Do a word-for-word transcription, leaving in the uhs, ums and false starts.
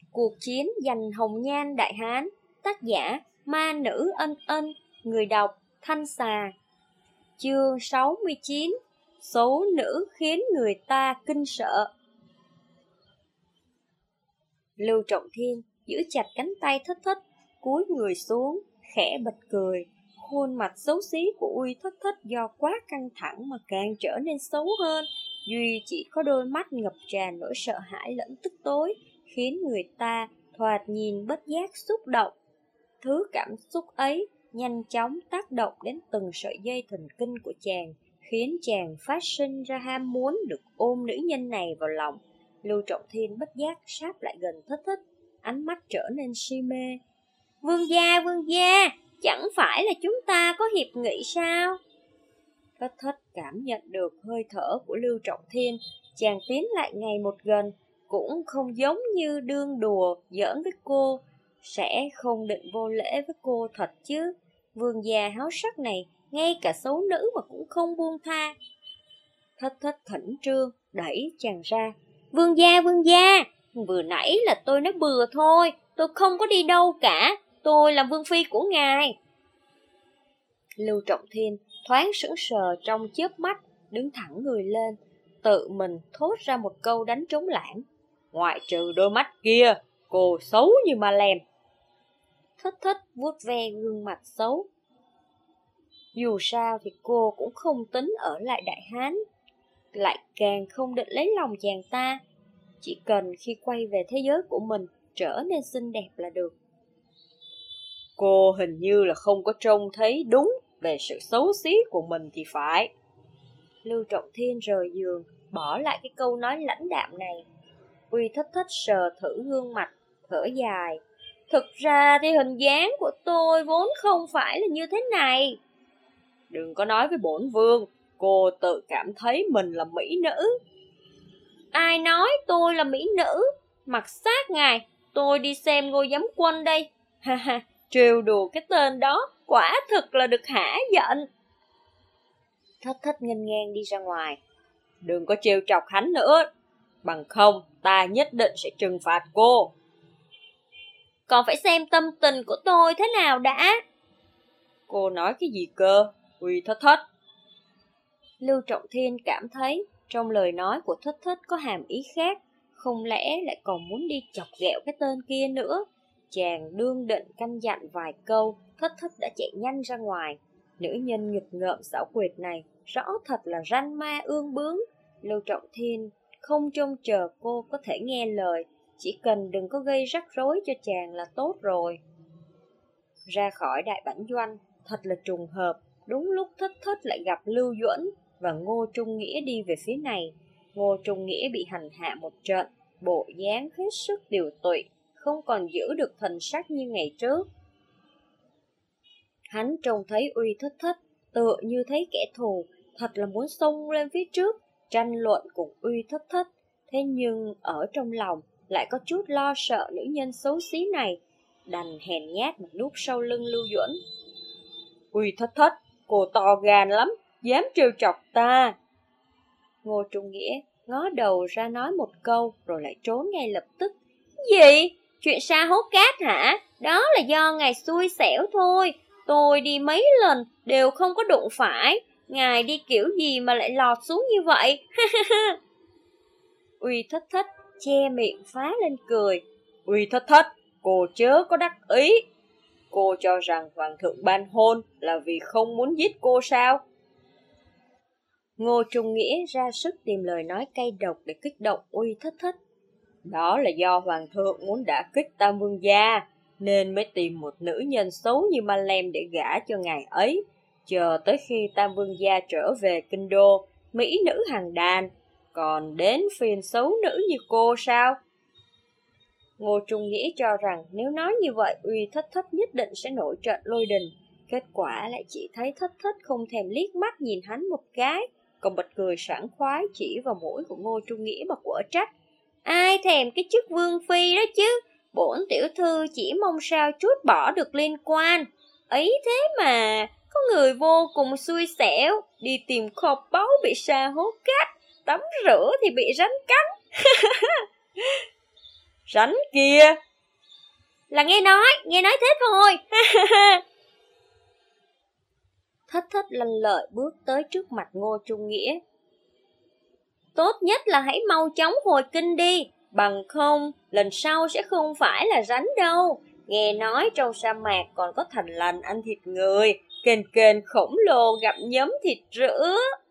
Cuộc chiến giành hồng nhan Đại Hán. Tác giả Ma Nữ Ân Ân. Người đọc Thanh Xà. Chương sáu mươi chín. Xấu nữ khiến người ta kinh sợ. Lưu Trọng Thiên giữ chặt cánh tay Thất Thất, cúi người xuống, khẽ bật cười. Khuôn mặt xấu xí của Uy Thất Thất do quá căng thẳng mà càng trở nên xấu hơn. Duy chỉ có đôi mắt ngập tràn nỗi sợ hãi lẫn tức tối, khiến người ta thoạt nhìn bất giác xúc động. Thứ cảm xúc ấy nhanh chóng tác động đến từng sợi dây thần kinh của chàng, khiến chàng phát sinh ra ham muốn được ôm nữ nhân này vào lòng. Lưu Trọng Thiên bất giác sáp lại gần Thất Thất, ánh mắt trở nên si mê. Vương gia, vương gia, chẳng phải là chúng ta có hiệp nghị sao? Thất Thất cảm nhận được hơi thở của Lưu Trọng Thiên, chàng tiến lại ngày một gần, cũng không giống như đương đùa giỡn với cô, sẽ không định vô lễ với cô thật chứ. Vương gia háo sắc này, ngay cả xấu nữ mà cũng không buông tha. Thất Thất khẩn trương đẩy chàng ra. Vương gia, vương gia, vừa nãy là tôi nói bừa thôi, tôi không có đi đâu cả, tôi là vương phi của ngài. Lưu Trọng Thiên thoáng sững sờ trong chớp mắt, đứng thẳng người lên, tự mình thốt ra một câu đánh trống lãng. Ngoại trừ đôi mắt kia, cô xấu như ma lem. Thất Thất vuốt ve gương mặt xấu. Dù sao thì cô cũng không tính ở lại Đại Hán, lại càng không định lấy lòng chàng ta. Chỉ cần khi quay về thế giới của mình trở nên xinh đẹp là được. Cô hình như là không có trông thấy đúng về sự xấu xí của mình thì phải. Lưu Trọng Thiên rời giường, bỏ lại cái câu nói lãnh đạm này. Uy Thất Thất sờ thử gương mặt, thở dài. Thực ra thì hình dáng của tôi vốn không phải là như thế này. Đừng có nói với bổn vương, cô tự cảm thấy mình là mỹ nữ. Ai nói tôi là mỹ nữ? Mặc sát ngài, tôi đi xem Ngô Giám Quân đây. Ha ha, trêu đùa cái tên đó, quả thực là được hả giận. Thất Thất nghênh ngang đi ra ngoài. Đừng có trêu chọc hắn nữa, bằng không ta nhất định sẽ trừng phạt cô. Còn phải xem tâm tình của tôi thế nào đã. Cô nói cái gì cơ, Uy Thất Thất? Lưu Trọng Thiên cảm thấy trong lời nói của Thất Thất có hàm ý khác, không lẽ lại còn muốn đi chọc ghẹo cái tên kia nữa. Chàng đương định căn dặn vài câu, Thất Thất đã chạy nhanh ra ngoài. Nữ nhân nghịch ngợm xảo quyệt này rõ thật là ranh ma ương bướng. Lưu Trọng Thiên không trông chờ cô có thể nghe lời, chỉ cần đừng có gây rắc rối cho chàng là tốt rồi. Ra khỏi đại bản doanh, thật là trùng hợp, đúng lúc Thất Thất lại gặp Lưu Duẫn và Ngô Trung Nghĩa đi về phía này. Ngô Trung Nghĩa bị hành hạ một trận, bộ dáng hết sức tiều tụy, không còn giữ được thần sắc như ngày trước. Hắn trông thấy Uy Thất Thất, tựa như thấy kẻ thù, thật là muốn xông lên phía trước, tranh luận cùng Uy Thất Thất. Thế nhưng ở trong lòng lại có chút lo sợ nữ nhân xấu xí này, đành hèn nhát mà núp sau lưng Lưu Duẫn. Uy Thất Thất, cô to gan lắm, dám trêu chọc ta. Ngô Trung Nghĩa ngó đầu ra nói một câu rồi lại trốn ngay lập tức. Gì? Chuyện sa hốt cát hả? Đó là do ngài xui xẻo thôi. Tôi đi mấy lần đều không có đụng phải. Ngài đi kiểu gì mà lại lọt xuống như vậy? Uy Thất Thất che miệng phá lên cười. Uy Thất Thất, cô chớ có đắc ý. Cô cho rằng hoàng thượng ban hôn là vì không muốn giết cô sao? Ngô Trung Nghĩa ra sức tìm lời nói cay độc để kích động Uy Thất Thất. Đó là do hoàng thượng muốn đả kích Tam Vương gia, nên mới tìm một nữ nhân xấu như Ma Lem để gả cho ngài ấy. Chờ tới khi Tam Vương gia trở về kinh đô, mỹ nữ hàng đàn, còn đến phiên xấu nữ như cô sao? Ngô Trung Nghĩa cho rằng nếu nói như vậy Uy Thất Thất nhất định sẽ nổi trận lôi đình. Kết quả lại chỉ thấy Thất Thất không thèm liếc mắt nhìn hắn một cái, còn bật cười sảng khoái chỉ vào mũi của Ngô Trung Nghĩa mà quở trách. Ai thèm cái chức vương phi đó chứ, bổn tiểu thư chỉ mong sao trút bỏ được liên quan. Ấy thế mà, có người vô cùng xui xẻo, đi tìm kho báu bị sa hốt cát, tắm rửa thì bị rắn cắn. Rắn kìa. Là nghe nói, nghe nói thế thôi. Thất Thất lanh lợi bước tới trước mặt Ngô Trung Nghĩa. Tốt nhất là hãy mau chóng hồi kinh đi, bằng không, lần sau sẽ không phải là rắn đâu. Nghe nói trong sa mạc còn có thằn lằn ăn thịt người, kền kền khổng lồ gặm nhấm thịt rữa.